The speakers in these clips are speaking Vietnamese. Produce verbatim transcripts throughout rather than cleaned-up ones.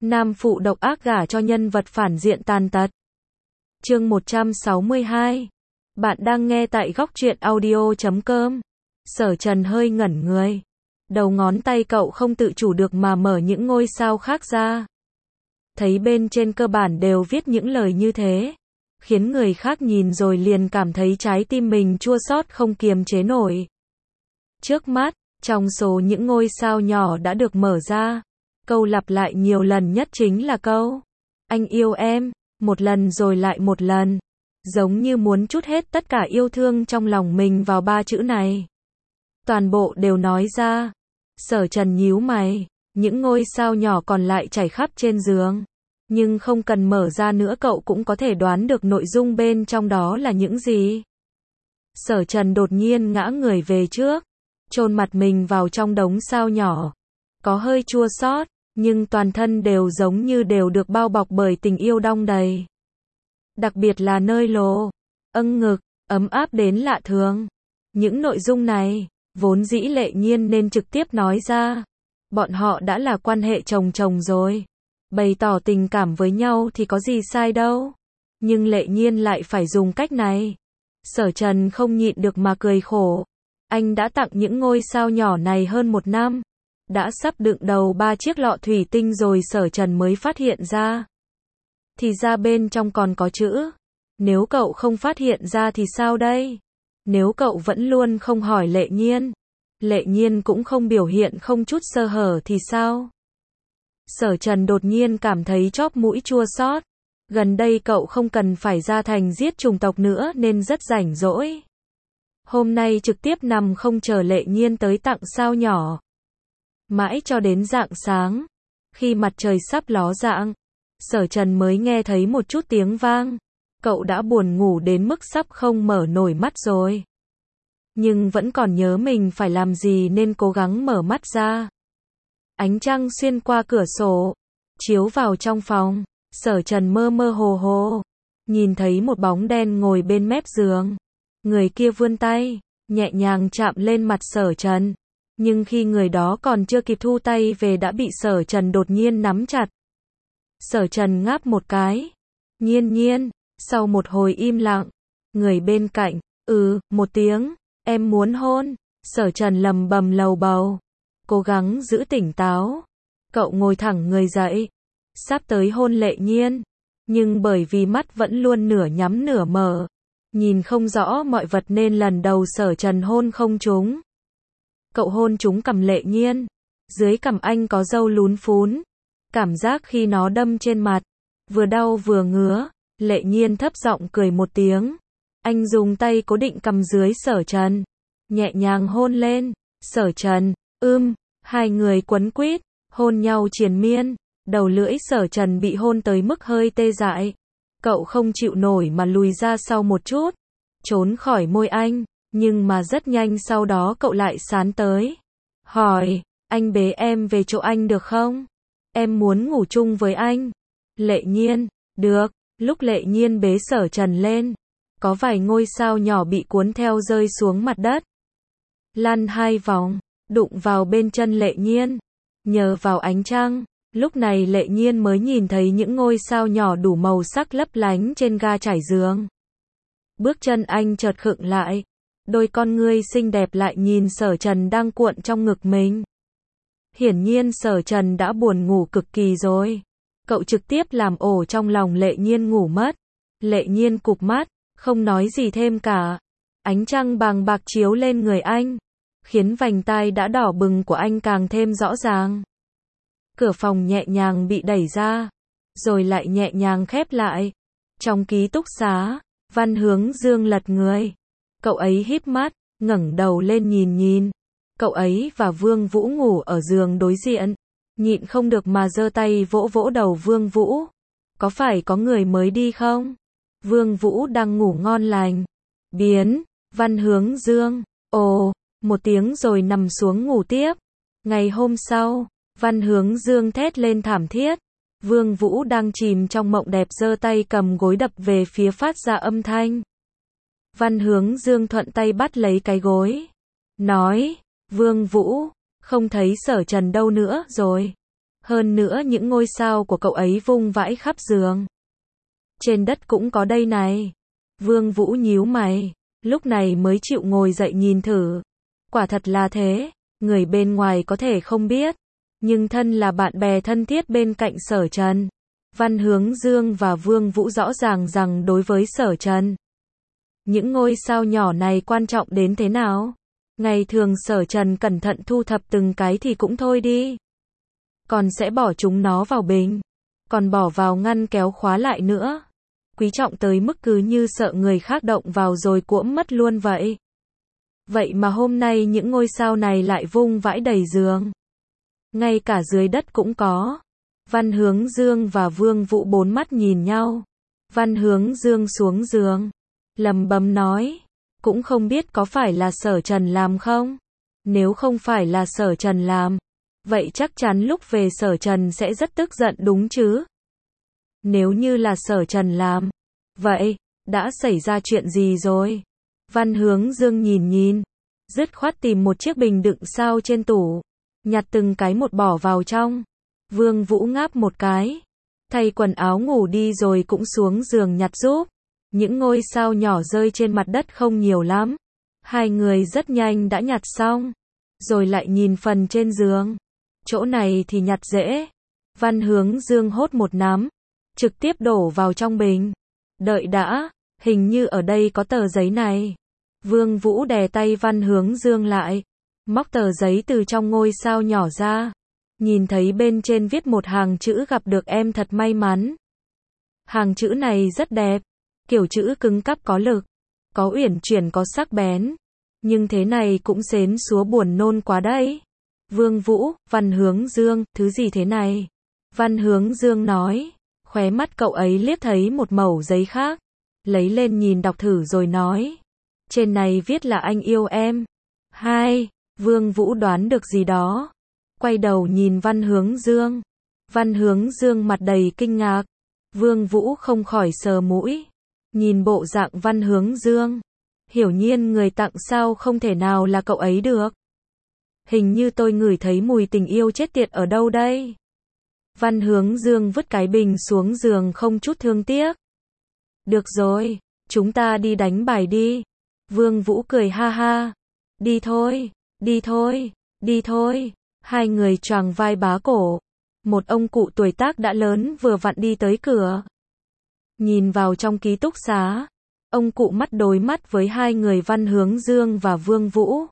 Nam phụ độc ác gả cho nhân vật phản diện tàn tật. Chương một trăm sáu mươi hai. Bạn đang nghe tại góc truyện audio chấm com. Sở Trần hơi ngẩn người. Đầu ngón tay cậu không tự chủ được mà mở những ngôi sao khác ra. Thấy bên trên cơ bản đều viết những lời như thế, khiến người khác nhìn rồi liền cảm thấy trái tim mình chua xót không kiềm chế nổi. Trước mắt, trong số những ngôi sao nhỏ đã được mở ra, câu lặp lại nhiều lần nhất chính là câu "Anh yêu em", một lần rồi lại một lần, giống như muốn trút hết tất cả yêu thương trong lòng mình vào ba chữ này. Toàn bộ đều nói ra. Sở Trần nhíu mày, những ngôi sao nhỏ còn lại chảy khắp trên giường, nhưng không cần mở ra nữa cậu cũng có thể đoán được nội dung bên trong đó là những gì. Sở Trần đột nhiên ngã người về trước, chôn mặt mình vào trong đống sao nhỏ, có hơi chua xót, nhưng toàn thân đều giống như đều được bao bọc bởi tình yêu đong đầy. Đặc biệt là nơi lồ, âng ngực, ấm áp đến lạ thường. Những nội dung này, vốn dĩ Lệ Nhiên nên trực tiếp nói ra. Bọn họ đã là quan hệ chồng chồng rồi. Bày tỏ tình cảm với nhau thì có gì sai đâu. Nhưng Lệ Nhiên lại phải dùng cách này. Sở Trần không nhịn được mà cười khổ. Anh đã tặng những ngôi sao nhỏ này hơn một năm. Đã sắp đựng đầu ba chiếc lọ thủy tinh rồi Sở Trần mới phát hiện ra. Thì ra bên trong còn có chữ. Nếu cậu không phát hiện ra thì sao đây? Nếu cậu vẫn luôn không hỏi Lệ Nhiên, Lệ Nhiên cũng không biểu hiện không chút sơ hở thì sao? Sở Trần đột nhiên cảm thấy chóp mũi chua xót. Gần đây cậu không cần phải ra thành giết chủng tộc nữa nên rất rảnh rỗi. Hôm nay trực tiếp nằm không chờ Lệ Nhiên tới tặng sao nhỏ. Mãi cho đến rạng sáng, khi mặt trời sắp ló dạng, Sở Trần mới nghe thấy một chút tiếng vang. Cậu đã buồn ngủ đến mức sắp không mở nổi mắt rồi. Nhưng vẫn còn nhớ mình phải làm gì nên cố gắng mở mắt ra. Ánh trăng xuyên qua cửa sổ, chiếu vào trong phòng. Sở Trần mơ mơ hồ hồ, nhìn thấy một bóng đen ngồi bên mép giường. Người kia vươn tay, nhẹ nhàng chạm lên mặt Sở Trần. Nhưng khi người đó còn chưa kịp thu tay về đã bị Sở Trần đột nhiên nắm chặt. Sở Trần ngáp một cái. Nhiên nhiên, sau một hồi im lặng, người bên cạnh, ừ, một tiếng, em muốn hôn. Sở Trần lầm bầm lầu bầu, cố gắng giữ tỉnh táo. Cậu ngồi thẳng người dậy, sắp tới hôn Lệ Nhiên, nhưng bởi vì mắt vẫn luôn nửa nhắm nửa mở, nhìn không rõ mọi vật nên lần đầu Sở Trần hôn không trúng. Cậu hôn trúng cằm Lệ Nhiên, dưới cằm anh có râu lún phún, cảm giác khi nó đâm trên mặt, vừa đau vừa ngứa. Lệ Nhiên thấp giọng cười một tiếng. Anh dùng tay cố định cằm dưới Sở Trần, nhẹ nhàng hôn lên. Sở Trần, ưm, hai người quấn quýt, hôn nhau triền miên. Đầu lưỡi Sở Trần bị hôn tới mức hơi tê dại. Cậu không chịu nổi mà lùi ra sau một chút, trốn khỏi môi anh, nhưng mà rất nhanh sau đó cậu lại sán tới. Hỏi, anh bế em về chỗ anh được không? Em muốn ngủ chung với anh. Lệ Nhiên, được. Lúc Lệ Nhiên bế Sở Trần lên, có vài ngôi sao nhỏ bị cuốn theo rơi xuống mặt đất. Lăn hai vòng, đụng vào bên chân Lệ Nhiên. Nhờ vào ánh trăng, lúc này Lệ Nhiên mới nhìn thấy những ngôi sao nhỏ đủ màu sắc lấp lánh trên ga trải giường. Bước chân anh chợt khựng lại, đôi con ngươi xinh đẹp lại nhìn Sở Trần đang cuộn trong ngực mình. Hiển nhiên Sở Trần đã buồn ngủ cực kỳ rồi. Cậu trực tiếp làm ổ trong lòng Lệ Nhiên ngủ mất. Lệ Nhiên cụp mắt, không nói gì thêm cả. Ánh trăng bàng bạc chiếu lên người anh, khiến vành tai đã đỏ bừng của anh càng thêm rõ ràng. Cửa phòng nhẹ nhàng bị đẩy ra, rồi lại nhẹ nhàng khép lại. Trong ký túc xá, Văn Hướng Dương lật người. Cậu ấy híp mắt, ngẩng đầu lên nhìn nhìn. Cậu ấy và Vương Vũ ngủ ở giường đối diện. Nhịn không được mà giơ tay vỗ vỗ đầu Vương Vũ. Có phải có người mới đi không? Vương Vũ đang ngủ ngon lành. Biến, Văn Hướng Dương, ồ, một tiếng rồi nằm xuống ngủ tiếp. Ngày hôm sau, Văn Hướng Dương thét lên thảm thiết. Vương Vũ đang chìm trong mộng đẹp giơ tay cầm gối đập về phía phát ra âm thanh. Văn Hướng Dương thuận tay bắt lấy cái gối. Nói, Vương Vũ, không thấy Sở Trần đâu nữa rồi. Hơn nữa những ngôi sao của cậu ấy vung vãi khắp giường. Trên đất cũng có đây này. Vương Vũ nhíu mày, lúc này mới chịu ngồi dậy nhìn thử. Quả thật là thế, người bên ngoài có thể không biết, nhưng thân là bạn bè thân thiết bên cạnh Sở Trần, Văn Hướng Dương và Vương Vũ rõ ràng rằng đối với Sở Trần, những ngôi sao nhỏ này quan trọng đến thế nào. Ngày thường Sở Trần cẩn thận thu thập từng cái thì cũng thôi đi, còn sẽ bỏ chúng nó vào bình, còn bỏ vào ngăn kéo khóa lại nữa. Quý trọng tới mức cứ như sợ người khác động vào rồi cuỗm mất luôn vậy. Vậy mà hôm nay những ngôi sao này lại vung vãi đầy giường. Ngay cả dưới đất cũng có. Văn Hướng Dương và Vương Vũ bốn mắt nhìn nhau. Văn Hướng Dương xuống giường, lầm bầm nói, cũng không biết có phải là Sở Trần làm không? Nếu không phải là Sở Trần làm, vậy chắc chắn lúc về Sở Trần sẽ rất tức giận đúng chứ? Nếu như là Sở Trần làm, vậy, đã xảy ra chuyện gì rồi? Văn Hướng Dương nhìn nhìn, dứt khoát tìm một chiếc bình đựng sao trên tủ, nhặt từng cái một bỏ vào trong. Vương Vũ ngáp một cái, thay quần áo ngủ đi rồi cũng xuống giường nhặt giúp. Những ngôi sao nhỏ rơi trên mặt đất không nhiều lắm. Hai người rất nhanh đã nhặt xong, rồi lại nhìn phần trên giường. Chỗ này thì nhặt dễ. Văn Hướng Dương hốt một nắm, trực tiếp đổ vào trong bình. Đợi đã, hình như ở đây có tờ giấy này. Vương Vũ đè tay Văn Hướng Dương lại, móc tờ giấy từ trong ngôi sao nhỏ ra. Nhìn thấy bên trên viết một hàng chữ gặp được em thật may mắn. Hàng chữ này rất đẹp, kiểu chữ cứng cáp có lực, có uyển chuyển có sắc bén. Nhưng thế này cũng xến xúa buồn nôn quá đấy. Vương Vũ, Văn Hướng Dương, thứ gì thế này? Văn Hướng Dương nói, khóe mắt cậu ấy liếc thấy một mẩu giấy khác, lấy lên nhìn đọc thử rồi nói, trên này viết là anh yêu em. Hai, Vương Vũ đoán được gì đó, quay đầu nhìn Văn Hướng Dương. Văn Hướng Dương mặt đầy kinh ngạc, Vương Vũ không khỏi sờ mũi, nhìn bộ dạng Văn Hướng Dương, hiển nhiên người tặng sao không thể nào là cậu ấy được. Hình như tôi ngửi thấy mùi tình yêu chết tiệt ở đâu đây. Văn Hướng Dương vứt cái bình xuống giường không chút thương tiếc. Được rồi, chúng ta đi đánh bài đi. Vương Vũ cười ha ha. Đi thôi, đi thôi, đi thôi. Hai người choàng vai bá cổ. Một ông cụ tuổi tác đã lớn vừa vặn đi tới cửa. Nhìn vào trong ký túc xá, ông cụ mắt đối mắt với hai người Văn Hướng Dương và Vương Vũ.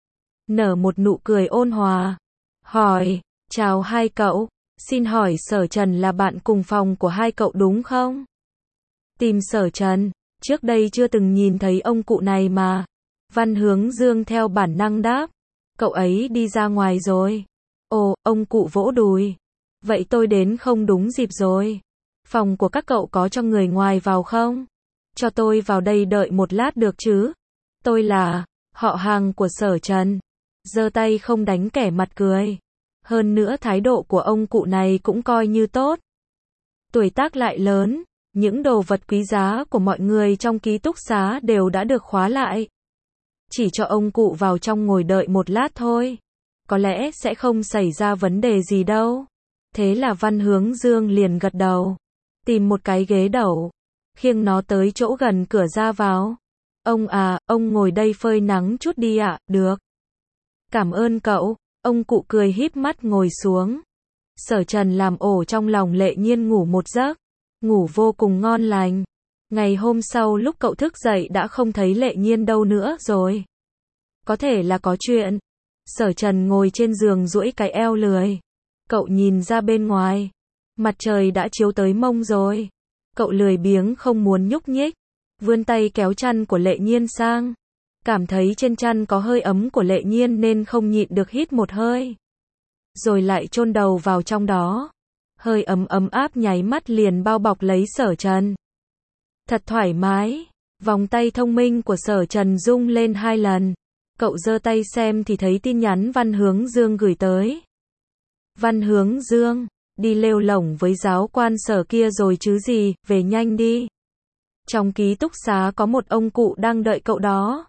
Nở một nụ cười ôn hòa. Hỏi, chào hai cậu, xin hỏi Sở Trần là bạn cùng phòng của hai cậu đúng không? Tìm Sở Trần, trước đây chưa từng nhìn thấy ông cụ này mà. Văn Hướng Dương theo bản năng đáp, cậu ấy đi ra ngoài rồi. Ồ, ông cụ vỗ đùi. Vậy tôi đến không đúng dịp rồi. Phòng của các cậu có cho người ngoài vào không? Cho tôi vào đây đợi một lát được chứ? Tôi là họ hàng của Sở Trần. Giơ tay không đánh kẻ mặt cười. Hơn nữa thái độ của ông cụ này cũng coi như tốt. Tuổi tác lại lớn, những đồ vật quý giá của mọi người trong ký túc xá đều đã được khóa lại. Chỉ cho ông cụ vào trong ngồi đợi một lát thôi. Có lẽ sẽ không xảy ra vấn đề gì đâu. Thế là Văn Hướng Dương liền gật đầu. Tìm một cái ghế đẩu, khiêng nó tới chỗ gần cửa ra vào. Ông à, ông ngồi đây phơi nắng chút đi ạ, à, được. Cảm ơn cậu. Ông cụ cười híp mắt ngồi xuống. Sở Trần làm ổ trong lòng Lệ Nhiên ngủ một giấc, ngủ vô cùng ngon lành. Ngày hôm sau lúc cậu thức dậy đã không thấy Lệ Nhiên đâu nữa rồi. Có thể là có chuyện. Sở Trần ngồi trên giường duỗi cái eo lười. Cậu nhìn ra bên ngoài. Mặt trời đã chiếu tới mông rồi. Cậu lười biếng không muốn nhúc nhích. Vươn tay kéo chăn của Lệ Nhiên sang. Cảm thấy trên chăn có hơi ấm của Lệ Nhiên nên không nhịn được hít một hơi. Rồi lại chôn đầu vào trong đó. Hơi ấm ấm áp nháy mắt liền bao bọc lấy Sở Trần. Thật thoải mái. Vòng tay thông minh của Sở Trần rung lên hai lần. Cậu giơ tay xem thì thấy tin nhắn Văn Hướng Dương gửi tới. Văn Hướng Dương, đi lêu lổng với giáo quan Sở kia rồi chứ gì, về nhanh đi. Trong ký túc xá có một ông cụ đang đợi cậu đó.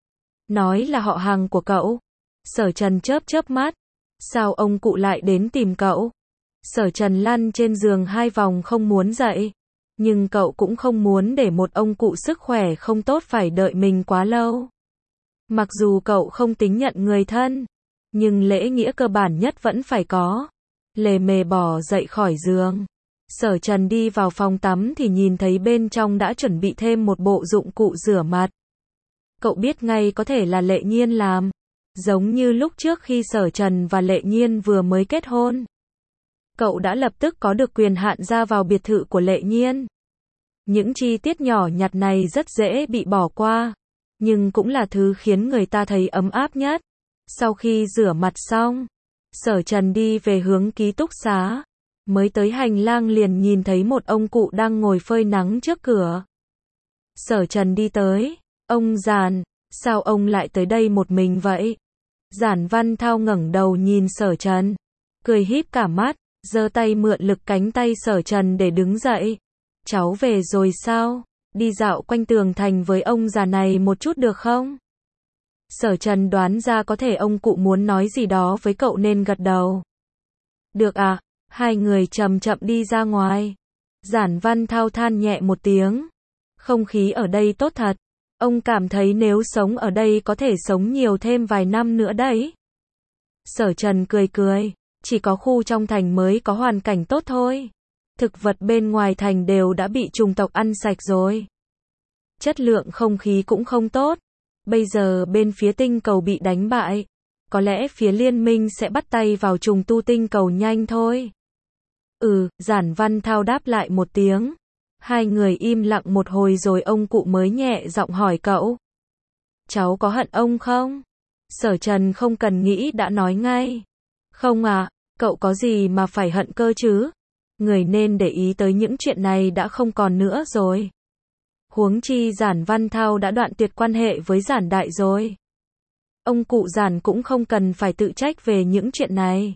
Nói là họ hàng của cậu. Sở Trần chớp chớp mắt. Sao ông cụ lại đến tìm cậu? Sở Trần lăn trên giường hai vòng không muốn dậy. Nhưng cậu cũng không muốn để một ông cụ sức khỏe không tốt phải đợi mình quá lâu. Mặc dù cậu không tính nhận người thân, nhưng lễ nghĩa cơ bản nhất vẫn phải có. Lề mề bò dậy khỏi giường. Sở Trần đi vào phòng tắm thì nhìn thấy bên trong đã chuẩn bị thêm một bộ dụng cụ rửa mặt. Cậu biết ngay có thể là Lệ Nhiên làm. Giống như lúc trước khi Sở Trần và Lệ Nhiên vừa mới kết hôn. Cậu đã lập tức có được quyền hạn ra vào biệt thự của Lệ Nhiên. Những chi tiết nhỏ nhặt này rất dễ bị bỏ qua, nhưng cũng là thứ khiến người ta thấy ấm áp nhất. Sau khi rửa mặt xong, Sở Trần đi về hướng ký túc xá. Mới tới hành lang liền nhìn thấy một ông cụ đang ngồi phơi nắng trước cửa. Sở Trần đi tới, ông Giản, sao ông lại tới đây một mình vậy? Giản Văn Thao ngẩng đầu nhìn Sở Trần, cười híp cả mắt, giơ tay mượn lực cánh tay Sở Trần để đứng dậy. Cháu về rồi sao? Đi dạo quanh tường thành với ông già này một chút được không? Sở Trần đoán ra có thể ông cụ muốn nói gì đó với cậu nên gật đầu. Được à? Hai người chậm chậm đi ra ngoài. Giản Văn Thao than nhẹ một tiếng. Không khí ở đây tốt thật. Ông cảm thấy nếu sống ở đây có thể sống nhiều thêm vài năm nữa đấy. Sở Trần cười cười. Chỉ có khu trong thành mới có hoàn cảnh tốt thôi. Thực vật bên ngoài thành đều đã bị chủng tộc ăn sạch rồi. Chất lượng không khí cũng không tốt. Bây giờ bên phía tinh cầu bị đánh bại. Có lẽ phía liên minh sẽ bắt tay vào trùng tu tinh cầu nhanh thôi. Ừ, Giản Văn Thao đáp lại một tiếng. Hai người im lặng một hồi rồi ông cụ mới nhẹ giọng hỏi cậu. Cháu có hận ông không? Sở Trần không cần nghĩ đã nói ngay. Không à, cậu có gì mà phải hận cơ chứ? Người nên để ý tới những chuyện này đã không còn nữa rồi. Huống chi Giản Văn Thao đã đoạn tuyệt quan hệ với Giản Đại rồi. Ông cụ Giản cũng không cần phải tự trách về những chuyện này.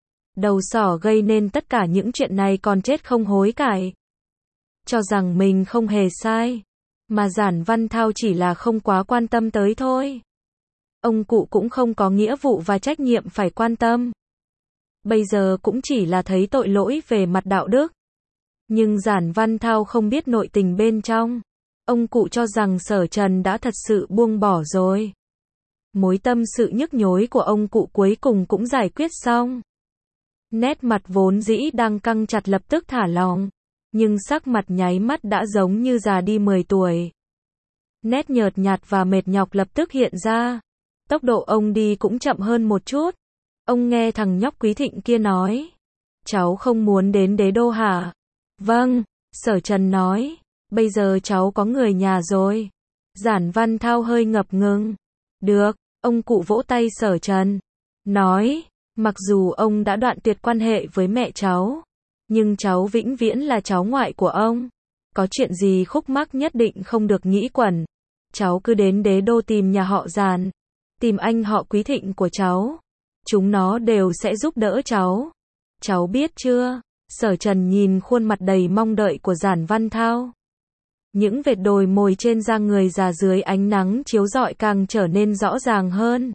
Đầu sỏ gây nên tất cả những chuyện này còn chết không hối cải. Cho rằng mình không hề sai. Mà Giản Văn Thao chỉ là không quá quan tâm tới thôi. Ông cụ cũng không có nghĩa vụ và trách nhiệm phải quan tâm. Bây giờ cũng chỉ là thấy tội lỗi về mặt đạo đức. Nhưng Giản Văn Thao không biết nội tình bên trong. Ông cụ cho rằng Sở Trần đã thật sự buông bỏ rồi. Mối tâm sự nhức nhối của ông cụ cuối cùng cũng giải quyết xong. Nét mặt vốn dĩ đang căng chặt lập tức thả lỏng. Nhưng sắc mặt nháy mắt đã giống như già đi mười tuổi. Nét nhợt nhạt và mệt nhọc lập tức hiện ra. Tốc độ ông đi cũng chậm hơn một chút. Ông nghe thằng nhóc Quý Thịnh kia nói. Cháu không muốn đến đế đô hả? Vâng, Sở Trần nói. Bây giờ cháu có người nhà rồi. Giản Văn Thao hơi ngập ngừng. Được, ông cụ vỗ tay Sở Trần. Nói, mặc dù ông đã đoạn tuyệt quan hệ với mẹ cháu. Nhưng cháu vĩnh viễn là cháu ngoại của ông. Có chuyện gì khúc mắc nhất định không được nghĩ quẩn. Cháu cứ đến đế đô tìm nhà họ Giản. Tìm anh họ Quý Thịnh của cháu. Chúng nó đều sẽ giúp đỡ cháu. Cháu biết chưa? Sở Trần nhìn khuôn mặt đầy mong đợi của Giản Văn Thao. Những vệt đồi mồi trên da người già dưới ánh nắng chiếu rọi càng trở nên rõ ràng hơn.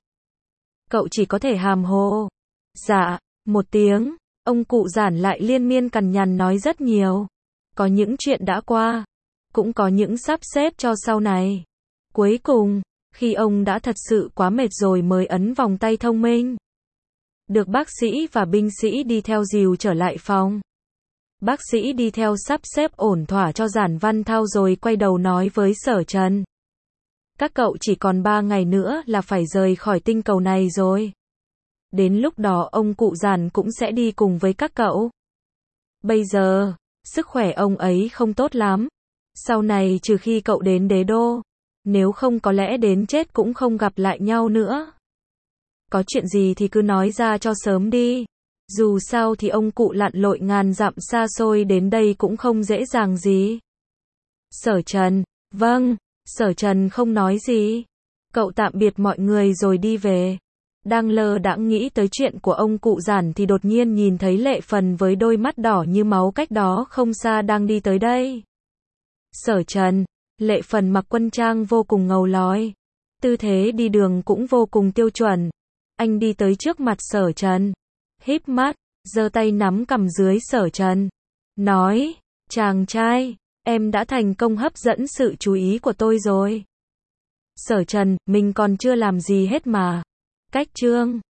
Cậu chỉ có thể hàm hồ. Dạ, một tiếng. Ông cụ Giản lại liên miên cằn nhằn nói rất nhiều. Có những chuyện đã qua. Cũng có những sắp xếp cho sau này. Cuối cùng, khi ông đã thật sự quá mệt rồi mới ấn vòng tay thông minh. Được bác sĩ và binh sĩ đi theo dìu trở lại phòng. Bác sĩ đi theo sắp xếp ổn thỏa cho Giản Văn Thao rồi quay đầu nói với Sở Trần. Các cậu chỉ còn ba ngày nữa là phải rời khỏi tinh cầu này rồi. Đến lúc đó ông cụ Giản cũng sẽ đi cùng với các cậu. Bây giờ, sức khỏe ông ấy không tốt lắm. Sau này trừ khi cậu đến đế đô. Nếu không có lẽ đến chết cũng không gặp lại nhau nữa. Có chuyện gì thì cứ nói ra cho sớm đi. Dù sao thì ông cụ lặn lội ngàn dặm xa xôi đến đây cũng không dễ dàng gì. Sở Trần, vâng, Sở Trần không nói gì. Cậu tạm biệt mọi người rồi đi về. Đang lơ đãng nghĩ tới chuyện của ông cụ Giản thì đột nhiên nhìn thấy Lệ Phần với đôi mắt đỏ như máu cách đó không xa đang đi tới đây. Sở Trần, Lệ Phần mặc quân trang vô cùng ngầu lói. Tư thế đi đường cũng vô cùng tiêu chuẩn. Anh đi tới trước mặt Sở Trần. Híp mắt, giơ tay nắm cằm dưới Sở Trần. Nói, chàng trai, em đã thành công hấp dẫn sự chú ý của tôi rồi. Sở Trần, mình còn chưa làm gì hết mà. Cách chương